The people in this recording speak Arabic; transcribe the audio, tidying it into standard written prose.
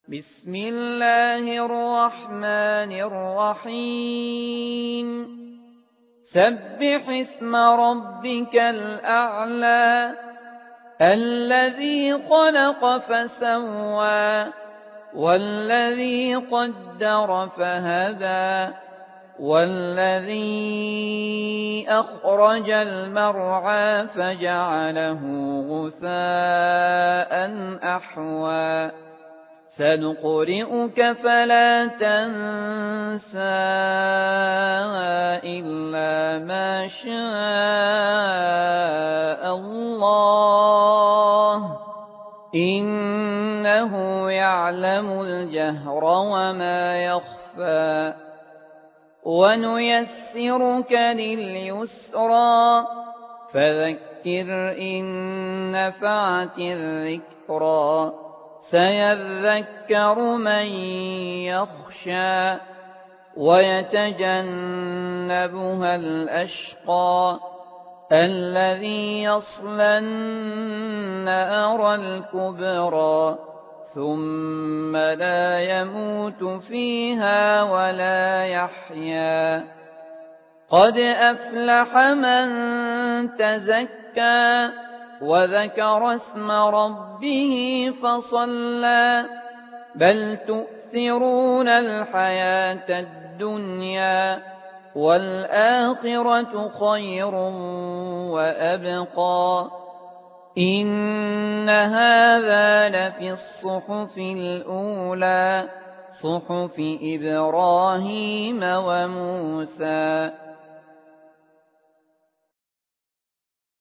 بسم الله الرحمن الرحيم سبح اسم ربك الأعلى الذي خلق فسوى والذي قدر فهدى والذي أخرج المرعى فجعله غثاء أحوى سنقرئك فلا تنسى إلا ما شاء الله إنه يعلم الجهر وما يخفى ونيسرك لليسرى فذكر إن نفعت الذكرى سيذكر من يخشى ويتجنبها الأشقى الذي يصلى النار الكبرى ثم لا يموت فيها ولا يحيا قد أفلح من تزكى وذكر اسم ربه فصلى بل تؤثرون الحياة الدنيا والآخرة خير وأبقى إن هذا لفي الصحف الأولى صحف إبراهيم وموسى